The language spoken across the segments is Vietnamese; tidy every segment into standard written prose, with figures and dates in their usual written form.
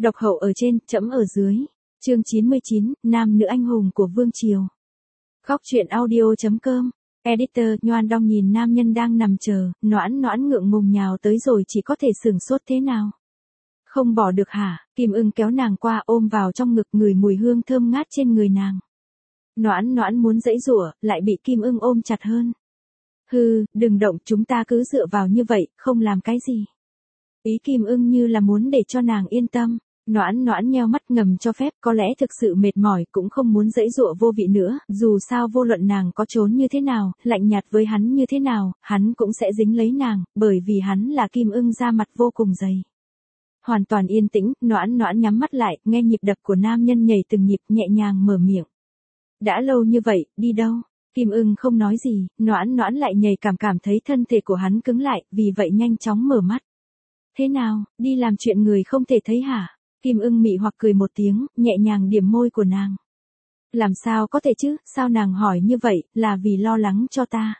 Độc hậu ở trên, trẫm ở dưới. Chương 99, nam nữ anh hùng của vương triều. Góc truyện audio.com. Editor Nhoan Đong nhìn nam nhân đang nằm chờ, noãn noãn ngượng ngùng nhào tới rồi chỉ có thể sửng sốt thế nào. Không bỏ được hả? Kim Ưng kéo nàng qua ôm vào trong ngực, ngửi mùi hương thơm ngát trên người nàng. Noãn noãn muốn giãy giụa, lại bị Kim Ưng ôm chặt hơn. Hừ, đừng động, chúng ta cứ dựa vào như vậy, không làm cái gì. Ý Kim Ưng như là muốn để cho nàng yên tâm. Noãn noãn nheo mắt ngầm cho phép, có lẽ thực sự mệt mỏi cũng không muốn giãy giụa vô vị nữa, dù sao vô luận nàng có trốn như thế nào, lạnh nhạt với hắn như thế nào, hắn cũng sẽ dính lấy nàng, bởi vì hắn là Kim Ưng da mặt vô cùng dày. Hoàn toàn yên tĩnh, noãn noãn nhắm mắt lại, nghe nhịp đập của nam nhân nhảy từng nhịp, nhẹ nhàng mở miệng. Đã lâu như vậy, đi đâu? Kim Ưng không nói gì, noãn noãn lại nhạy cảm thấy thân thể của hắn cứng lại, vì vậy nhanh chóng mở mắt. Thế nào, đi làm chuyện người không thể thấy hả? Kim Ưng mị hoặc cười một tiếng, nhẹ nhàng điểm môi của nàng. Làm sao có thể chứ, sao nàng hỏi như vậy, là vì lo lắng cho ta.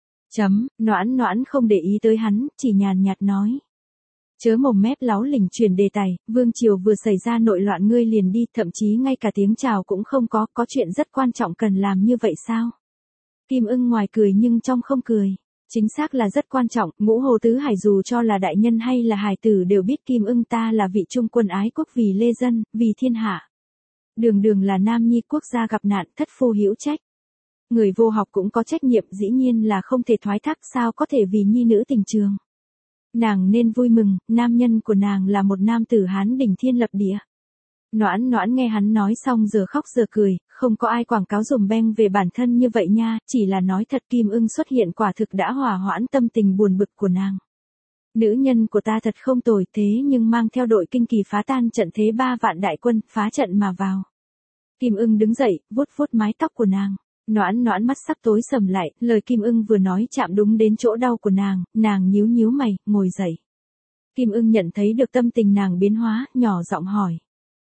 Noãn noãn không để ý tới hắn, chỉ nhàn nhạt nói. Chớ mồm mép láo lỉnh chuyển đề tài, vương triều vừa xảy ra nội loạn ngươi liền đi, thậm chí ngay cả tiếng chào cũng không có chuyện rất quan trọng cần làm như vậy sao? Kim Ưng ngoài cười nhưng trong không cười. Chính xác là rất quan trọng, Ngũ Hồ Tứ Hải dù cho là đại nhân hay là hài tử đều biết Kim Ưng ta là vị trung quân ái quốc vì lê dân, vì thiên hạ. Đường đường là nam nhi quốc gia gặp nạn, thất phu hữu trách. Người vô học cũng có trách nhiệm, dĩ nhiên là không thể thoái thác, sao có thể vì nhi nữ tình trường. Nàng nên vui mừng, nam nhân của nàng là một nam tử Hán đỉnh thiên lập địa. Noãn noãn nghe hắn nói xong giờ khóc giờ cười, không có ai quảng cáo dùm beng về bản thân như vậy nha, chỉ là nói thật Kim Ưng xuất hiện quả thực đã hòa hoãn tâm tình buồn bực của nàng. Nữ nhân của ta thật không tồi, thế nhưng mang theo đội kinh kỳ phá tan trận thế 3 vạn đại quân, phá trận mà vào. Kim Ưng đứng dậy, vuốt vuốt mái tóc của nàng. Noãn noãn mắt sắc tối sầm lại, lời Kim Ưng vừa nói chạm đúng đến chỗ đau của nàng nhíu nhíu mày, ngồi dậy. Kim Ưng nhận thấy được tâm tình nàng biến hóa, nhỏ giọng hỏi.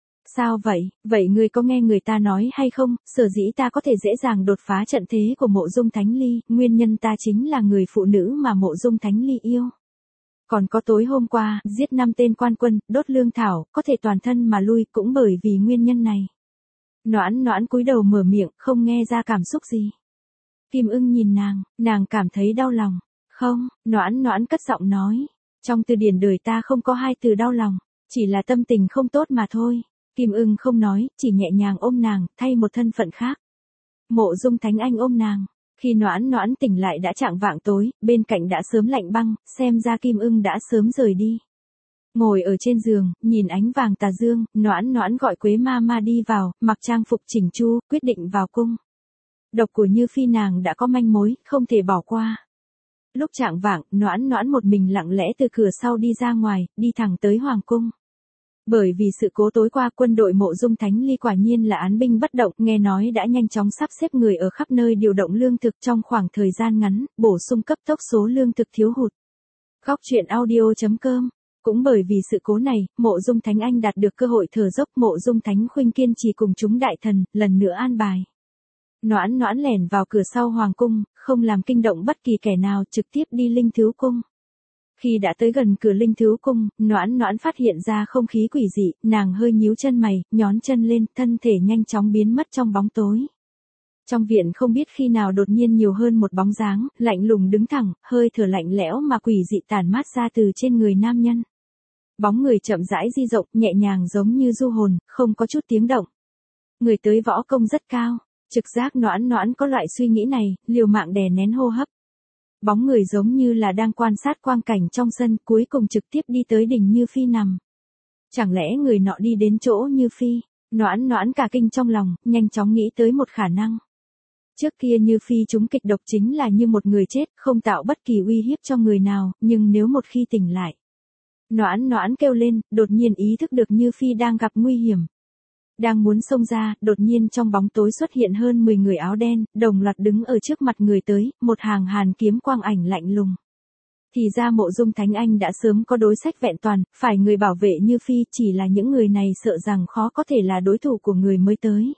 Sao vậy, vậy ngươi có nghe người ta nói hay không, sở dĩ ta có thể dễ dàng đột phá trận thế của Mộ Dung Thánh Ly, nguyên nhân ta chính là người phụ nữ mà Mộ Dung Thánh Ly yêu. Còn có tối hôm qua, giết 5 tên quan quân, đốt lương thảo, có thể toàn thân mà lui cũng bởi vì nguyên nhân này. Noãn noãn cúi đầu mở miệng, không nghe ra cảm xúc gì. Kim Ưng nhìn nàng cảm thấy đau lòng. Không, noãn noãn cất giọng nói. Trong từ điển đời ta không có 2 từ đau lòng, chỉ là tâm tình không tốt mà thôi. Kim Ưng không nói, chỉ nhẹ nhàng ôm nàng, thay một thân phận khác. Mộ Dung Thánh Anh ôm nàng. Khi noãn noãn tỉnh lại đã chạng vạng tối, bên cạnh đã sớm lạnh băng, xem ra Kim Ưng đã sớm rời đi. Ngồi ở trên giường, nhìn ánh vàng tà dương, noãn noãn gọi Quế ma đi vào, mặc trang phục chỉnh chu, quyết định vào cung. Độc của Như Phi nàng đã có manh mối, không thể bỏ qua. Lúc chạng vạng, noãn noãn một mình lặng lẽ từ cửa sau đi ra ngoài, đi thẳng tới Hoàng cung. Bởi vì sự cố tối qua quân đội Mộ Dung Thánh Ly quả nhiên là án binh bất động, nghe nói đã nhanh chóng sắp xếp người ở khắp nơi điều động lương thực trong khoảng thời gian ngắn, bổ sung cấp tốc số lương thực thiếu hụt. Góc truyện audio.com. Cũng bởi vì sự cố này, Mộ Dung Thánh Anh đạt được cơ hội thở dốc, Mộ Dung Thánh Khuynh kiên trì cùng chúng đại thần, lần nữa an bài. Noãn noãn lẻn vào cửa sau Hoàng cung, không làm kinh động bất kỳ kẻ nào, trực tiếp đi Linh Thứ Cung. Khi đã tới gần cửa Linh Thứ Cung, noãn noãn phát hiện ra không khí quỷ dị, nàng hơi nhíu chân mày, nhón chân lên, thân thể nhanh chóng biến mất trong bóng tối. Trong viện không biết khi nào đột nhiên nhiều hơn một bóng dáng, lạnh lùng đứng thẳng, hơi thở lạnh lẽo mà quỷ dị tản mát ra từ trên người nam nhân. Bóng người chậm rãi di rộng, nhẹ nhàng giống như du hồn, không có chút tiếng động. Người tới võ công rất cao, trực giác noãn noãn có loại suy nghĩ này, liều mạng đè nén hô hấp. Bóng người giống như là đang quan sát quang cảnh trong sân, cuối cùng trực tiếp đi tới đỉnh Như Phi nằm. Chẳng lẽ người nọ đi đến chỗ Như Phi? Noãn noãn cả kinh trong lòng, nhanh chóng nghĩ tới một khả năng. Trước kia Như Phi trúng kịch độc chính là như một người chết, không tạo bất kỳ uy hiếp cho người nào, nhưng nếu một khi tỉnh lại. Noãn noãn kêu lên, đột nhiên ý thức được Như Phi đang gặp nguy hiểm. Đang muốn xông ra, đột nhiên trong bóng tối xuất hiện hơn 10 người áo đen, đồng loạt đứng ở trước mặt người tới, một hàng hàn kiếm quang ảnh lạnh lùng. Thì ra Mộ Dung Thánh Anh đã sớm có đối sách vẹn toàn, phải người bảo vệ Như Phi, chỉ là những người này sợ rằng khó có thể là đối thủ của người mới tới.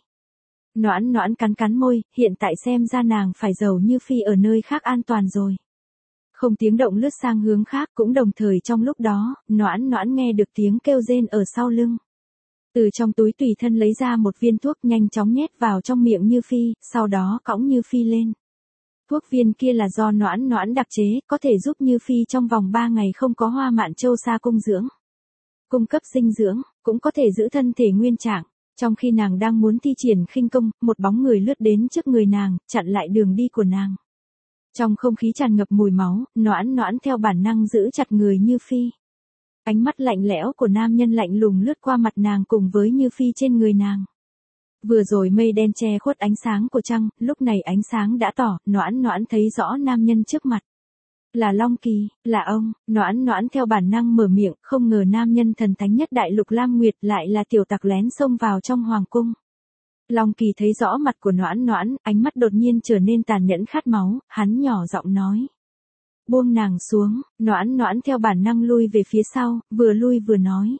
Noãn noãn cắn môi, hiện tại xem ra nàng phải giấu Như Phi ở nơi khác an toàn rồi. Không tiếng động lướt sang hướng khác, cũng đồng thời trong lúc đó, noãn noãn nghe được tiếng kêu rên ở sau lưng. Từ trong túi tùy thân lấy ra một viên thuốc nhanh chóng nhét vào trong miệng Như Phi, sau đó cõng Như Phi lên. Thuốc viên kia là do Noãn Noãn đặc chế, có thể giúp Như Phi trong vòng 3 ngày không có Hoa Mạn Châu xa cung dưỡng. Cung cấp dinh dưỡng, cũng có thể giữ thân thể nguyên trạng. Trong khi nàng đang muốn thi triển khinh công, một bóng người lướt đến trước người nàng, chặn lại đường đi của nàng. Trong không khí tràn ngập mùi máu, Noãn Noãn theo bản năng giữ chặt người Như Phi. Ánh mắt lạnh lẽo của nam nhân lạnh lùng lướt qua mặt nàng cùng với Như Phi trên người nàng. Vừa rồi mây đen che khuất ánh sáng của trăng, lúc này ánh sáng đã tỏ, Noãn Noãn thấy rõ nam nhân trước mặt. Là Long Kỳ, là ông. Noãn Noãn theo bản năng mở miệng, không ngờ nam nhân thần thánh nhất đại lục Lam Nguyệt lại là tiểu tặc lén xông vào trong hoàng cung. Long Kỳ thấy rõ mặt của Noãn Noãn, ánh mắt đột nhiên trở nên tàn nhẫn khát máu, hắn nhỏ giọng nói. Buông nàng xuống. Noãn Noãn theo bản năng lui về phía sau, vừa lui vừa nói.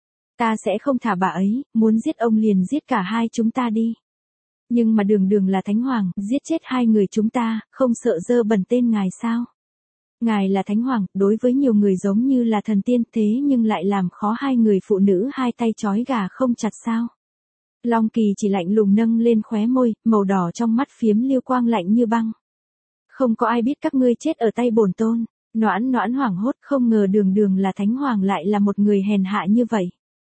Ta sẽ không thả bà ấy, muốn giết ông liền giết cả hai chúng ta đi. Nhưng mà đường đường là Thánh Hoàng, giết chết hai người chúng ta, không sợ dơ bẩn tên ngài sao? Ngài là Thánh Hoàng, đối với nhiều người giống như là thần tiên thế nhưng lại làm khó hai người phụ nữ hai tay trói gà không chặt sao? Long Kỳ chỉ lạnh lùng nâng lên khóe môi, màu đỏ trong mắt phiếm liêu quang lạnh như băng. Không có ai biết các ngươi chết ở tay bổn tôn. Noãn Noãn hoảng hốt, không ngờ đường đường là Thánh Hoàng lại là một người hèn hạ như vậy.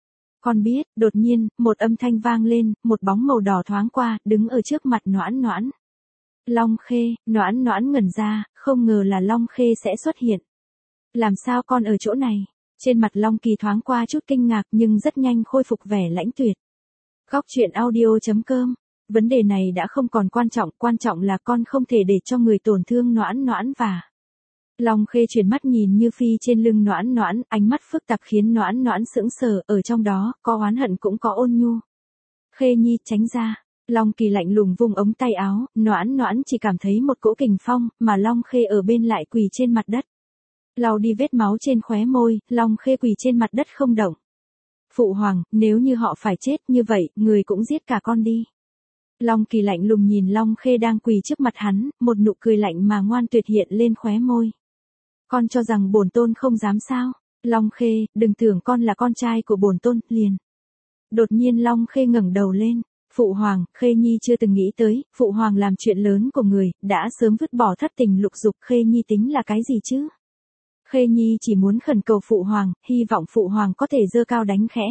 Con biết, đột nhiên, một âm thanh vang lên, một bóng màu đỏ thoáng qua, đứng ở trước mặt Noãn Noãn. Long Khê. Noãn Noãn ngẩn ra, không ngờ là Long Khê sẽ xuất hiện. Làm sao con ở chỗ này? Trên mặt Long Kỳ thoáng qua chút kinh ngạc nhưng rất nhanh khôi phục vẻ lãnh tuyệt. Góc truyện audio.com. Vấn đề này đã không còn quan trọng là con không thể để cho người tổn thương Noãn Noãn và... Long Khê chuyển mắt nhìn Như Phi trên lưng Noãn Noãn, ánh mắt phức tạp khiến Noãn Noãn sững sờ, ở trong đó, có oán hận cũng có ôn nhu. Khê Nhi tránh ra. Long Kỳ lạnh lùng vung ống tay áo, Noãn Noãn chỉ cảm thấy một cỗ kình phong, mà Long Khê ở bên lại quỳ trên mặt đất. Lau đi vết máu trên khóe môi, Long Khê quỳ trên mặt đất không động. Phụ hoàng, nếu như họ phải chết như vậy, người cũng giết cả con đi. Long Kỳ lạnh lùng nhìn Long Khê đang quỳ trước mặt hắn, một nụ cười lạnh mà ngoan tuyệt hiện lên khóe môi. Con cho rằng bổn tôn không dám sao? Long Khê, đừng tưởng con là con trai của bổn tôn, liền. Đột nhiên Long Khê ngẩng đầu lên. Phụ hoàng, Khê Nhi chưa từng nghĩ tới, phụ hoàng làm chuyện lớn của người, đã sớm vứt bỏ thất tình lục dục, Khê Nhi tính là cái gì chứ? Khê Nhi chỉ muốn khẩn cầu phụ hoàng, hy vọng phụ hoàng có thể giơ cao đánh khẽ.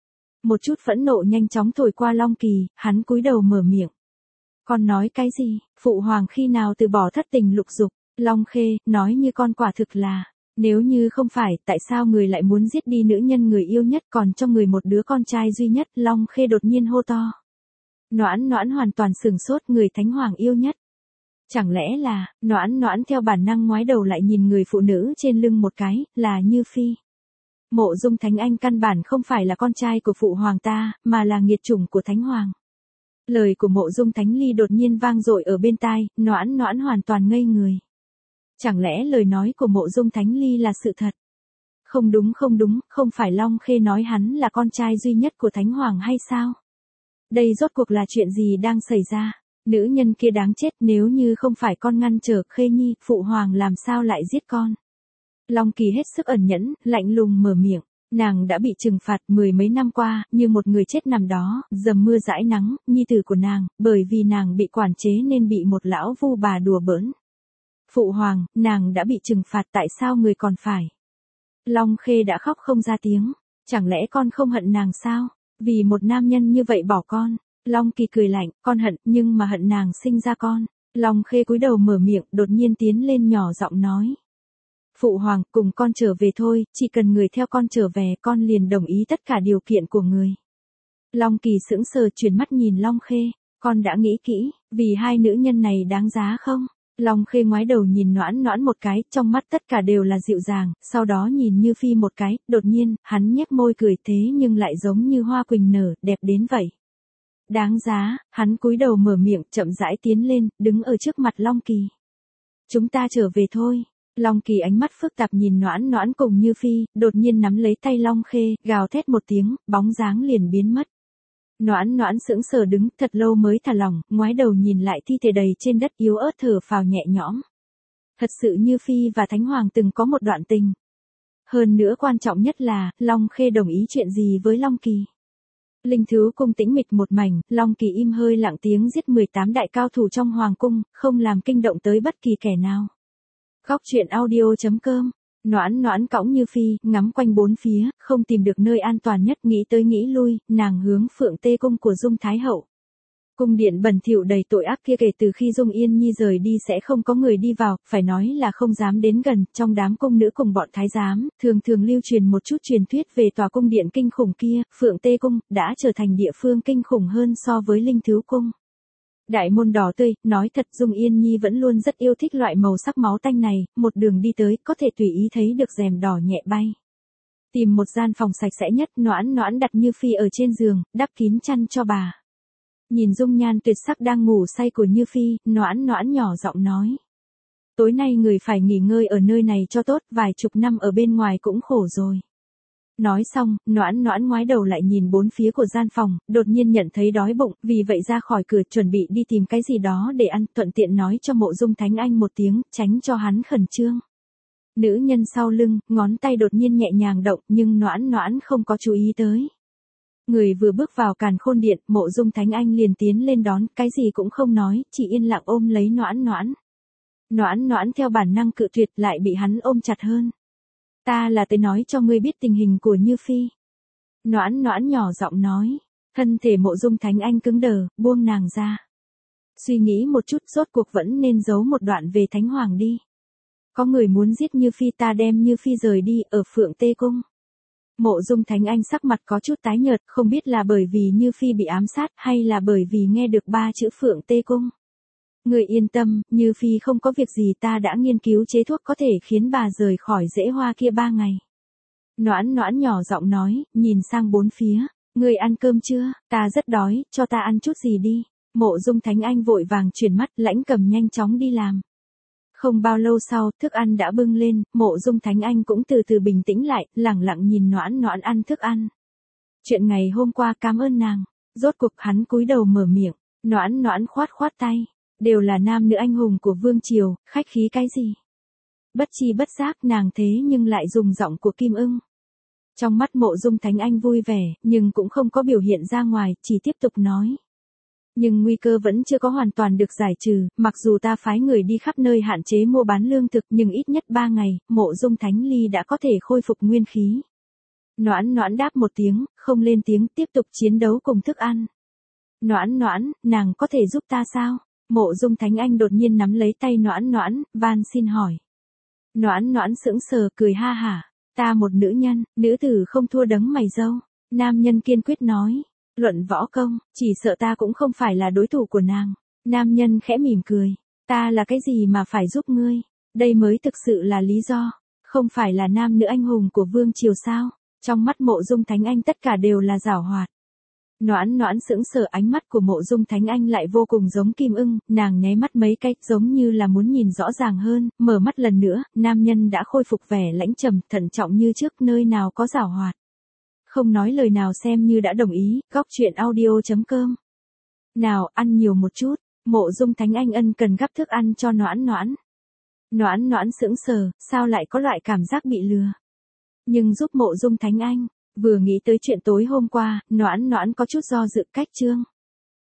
Một chút phẫn nộ nhanh chóng thổi qua Long Kỳ, hắn cúi đầu mở miệng. Con nói cái gì? Phụ hoàng khi nào từ bỏ thất tình lục dục? Long Khê, nói như con quả thực là, nếu như không phải, tại sao người lại muốn giết đi nữ nhân người yêu nhất còn cho người một đứa con trai duy nhất? Long Khê đột nhiên hô to. Noãn Noãn hoàn toàn sửng sốt, người Thánh Hoàng yêu nhất. Chẳng lẽ là, Noãn Noãn theo bản năng ngoái đầu lại nhìn người phụ nữ trên lưng một cái, là Như Phi. Mộ Dung Thánh Anh căn bản không phải là con trai của phụ hoàng ta, mà là nghiệt chủng của Thánh Hoàng. Lời của Mộ Dung Thánh Ly đột nhiên vang dội ở bên tai, Noãn Noãn hoàn toàn ngây người. Chẳng lẽ lời nói của Mộ Dung Thánh Ly là sự thật? Không đúng, không phải Long Khê nói hắn là con trai duy nhất của Thánh Hoàng hay sao? Đây rốt cuộc là chuyện gì đang xảy ra? Nữ nhân kia đáng chết, nếu như không phải con ngăn trở Khê Nhi, phụ hoàng làm sao lại giết con? Long Kỳ hết sức ẩn nhẫn, lạnh lùng mở miệng. Nàng đã bị trừng phạt 10 mấy năm qua, như một người chết nằm đó, dầm mưa dãi nắng, nhi tử của nàng, bởi vì nàng bị quản chế nên bị một lão vu bà đùa bỡn. Phụ hoàng, nàng đã bị trừng phạt, tại sao người còn phải? Long Khê đã khóc không ra tiếng. Chẳng lẽ con không hận nàng sao? Vì một nam nhân như vậy bỏ con. Long Kỳ cười lạnh, con hận, nhưng mà hận nàng sinh ra con. Long Khê cúi đầu mở miệng, đột nhiên tiến lên nhỏ giọng nói. Phụ hoàng, cùng con trở về thôi, chỉ cần người theo con trở về, con liền đồng ý tất cả điều kiện của người. Long Kỳ sững sờ chuyển mắt nhìn Long Khê, con đã nghĩ kỹ, vì hai nữ nhân này đáng giá không? Long Khê ngoái đầu nhìn Noãn Noãn một cái, trong mắt tất cả đều là dịu dàng, sau đó nhìn Như Phi một cái, đột nhiên, hắn nhếch môi cười thế nhưng lại giống như hoa quỳnh nở, đẹp đến vậy. Đáng giá, hắn cúi đầu mở miệng, chậm rãi tiến lên, đứng ở trước mặt Long Kỳ. Chúng ta trở về thôi. Long Kỳ ánh mắt phức tạp nhìn Noãn Noãn cùng Như Phi, đột nhiên nắm lấy tay Long Khê, gào thét một tiếng, bóng dáng liền biến mất. Noãn Noãn sững sờ đứng thật lâu mới thả lỏng, ngoái đầu nhìn lại thi thể đầy trên đất yếu ớt thở phào nhẹ nhõm. Thật sự Như Phi và Thánh Hoàng từng có một đoạn tình. Hơn nữa quan trọng nhất là, Long Khê đồng ý chuyện gì với Long Kỳ. Linh Thứu cung tĩnh mịch một mảnh, Long Kỳ im hơi lặng tiếng giết 18 đại cao thủ trong hoàng cung, không làm kinh động tới bất kỳ kẻ nào. Góc truyện audio.com. Noãn Noãn cõng Như Phi, ngắm quanh bốn phía, không tìm được nơi an toàn nhất, nghĩ tới nghĩ lui, nàng hướng Phượng Tê cung của Dung Thái hậu. Cung điện bẩn thỉu đầy tội ác kia kể từ khi Dung Yên Nhi rời đi sẽ không có người đi vào, phải nói là không dám đến gần, trong đám cung nữ cùng bọn thái giám, thường lưu truyền một chút truyền thuyết về tòa cung điện kinh khủng kia, Phượng Tê cung, đã trở thành địa phương kinh khủng hơn so với Linh Thứu cung. Đại môn đỏ tươi, nói thật Dung Yên Nhi vẫn luôn rất yêu thích loại màu sắc máu tanh này, một đường đi tới, có thể tùy ý thấy được rèm đỏ nhẹ bay. Tìm một gian phòng sạch sẽ nhất, Noãn Noãn đặt Như Phi ở trên giường, đắp kín chăn cho bà. Nhìn dung nhan tuyệt sắc đang ngủ say của Như Phi, Noãn Noãn nhỏ giọng nói. Tối nay người phải nghỉ ngơi ở nơi này cho tốt, vài chục năm ở bên ngoài cũng khổ rồi. Nói xong, Noãn Noãn ngoái đầu lại nhìn bốn phía của gian phòng, đột nhiên nhận thấy đói bụng, vì vậy ra khỏi cửa chuẩn bị đi tìm cái gì đó để ăn, thuận tiện nói cho Mộ Dung Thánh Anh một tiếng, tránh cho hắn khẩn trương. Nữ nhân sau lưng, ngón tay đột nhiên nhẹ nhàng động, nhưng Noãn Noãn không có chú ý tới. Người vừa bước vào càn khôn điện, Mộ Dung Thánh Anh liền tiến lên đón, cái gì cũng không nói, chỉ yên lặng ôm lấy Noãn Noãn. Noãn Noãn theo bản năng cự tuyệt lại bị hắn ôm chặt hơn. Ta là tới nói cho ngươi biết tình hình của Như Phi. Noãn Noãn nhỏ giọng nói. Thân thể Mộ Dung Thánh Anh cứng đờ, buông nàng ra. Suy nghĩ một chút, rốt cuộc vẫn nên giấu một đoạn về Thánh Hoàng đi. Có người muốn giết Như Phi, ta đem Như Phi rời đi, ở Phượng Tê cung. Mộ Dung Thánh Anh sắc mặt có chút tái nhợt, không biết là bởi vì Như Phi bị ám sát hay là bởi vì nghe được 3 chữ Phượng Tê cung. Người yên tâm, Như Phi không có việc gì, ta đã nghiên cứu chế thuốc có thể khiến bà rời khỏi rễ hoa kia 3 ngày. Noãn Noãn nhỏ giọng nói, nhìn sang bốn phía. Người ăn cơm chưa? Ta rất đói, cho ta ăn chút gì đi. Mộ Dung Thánh Anh vội vàng chuyển mắt, Lãnh Cầm nhanh chóng đi làm. Không bao lâu sau, thức ăn đã bưng lên, Mộ Dung Thánh Anh cũng từ từ bình tĩnh lại, lẳng lặng nhìn Noãn Noãn ăn thức ăn. Chuyện ngày hôm qua cảm ơn nàng. Rốt cuộc hắn cúi đầu mở miệng, Noãn Noãn khoát tay. Đều là nam nữ anh hùng của vương triều, khách khí cái gì? Bất chi bất giác nàng thế nhưng lại dùng giọng của Kim Ưng. Trong mắt Mộ Dung Thánh Anh vui vẻ, nhưng cũng không có biểu hiện ra ngoài, chỉ tiếp tục nói. Nhưng nguy cơ vẫn chưa có hoàn toàn được giải trừ, mặc dù ta phái người đi khắp nơi hạn chế mua bán lương thực nhưng ít nhất 3 ngày, Mộ Dung Thánh Ly đã có thể khôi phục nguyên khí. Noãn Noãn đáp một tiếng, không lên tiếng, tiếp tục chiến đấu cùng thức ăn. Noãn Noãn, nàng có thể giúp ta sao? Mộ Dung Thánh Anh đột nhiên nắm lấy tay Noãn Noãn, van xin hỏi. Noãn Noãn sững sờ cười ha hả. Ta một nữ nhân, nữ tử không thua đấng mày râu. Nam nhân kiên quyết nói. Luận võ công, chỉ sợ ta cũng không phải là đối thủ của nàng. Nam nhân khẽ mỉm cười. Ta là cái gì mà phải giúp ngươi? Đây mới thực sự là lý do. Không phải là nam nữ anh hùng của vương triều sao? Trong mắt Mộ Dung Thánh Anh tất cả đều là giảo hoạt. Noãn Noãn sững sờ, ánh mắt của Mộ Dung Thánh Anh lại vô cùng giống Kim Ưng, nàng nháy mắt mấy cái, giống như là muốn nhìn rõ ràng hơn, mở mắt lần nữa, nam nhân đã khôi phục vẻ lãnh trầm, thận trọng như trước, nơi nào có giảo hoạt. Không nói lời nào xem như đã đồng ý, góc truyện audio.com. Nào, ăn nhiều một chút, Mộ Dung Thánh Anh ân cần gắp thức ăn cho Noãn Noãn. Noãn Noãn sững sờ, sao lại có loại cảm giác bị lừa. Nhưng giúp Mộ Dung Thánh Anh. Vừa nghĩ tới chuyện tối hôm qua, Noãn Noãn có chút do dự, cách chương.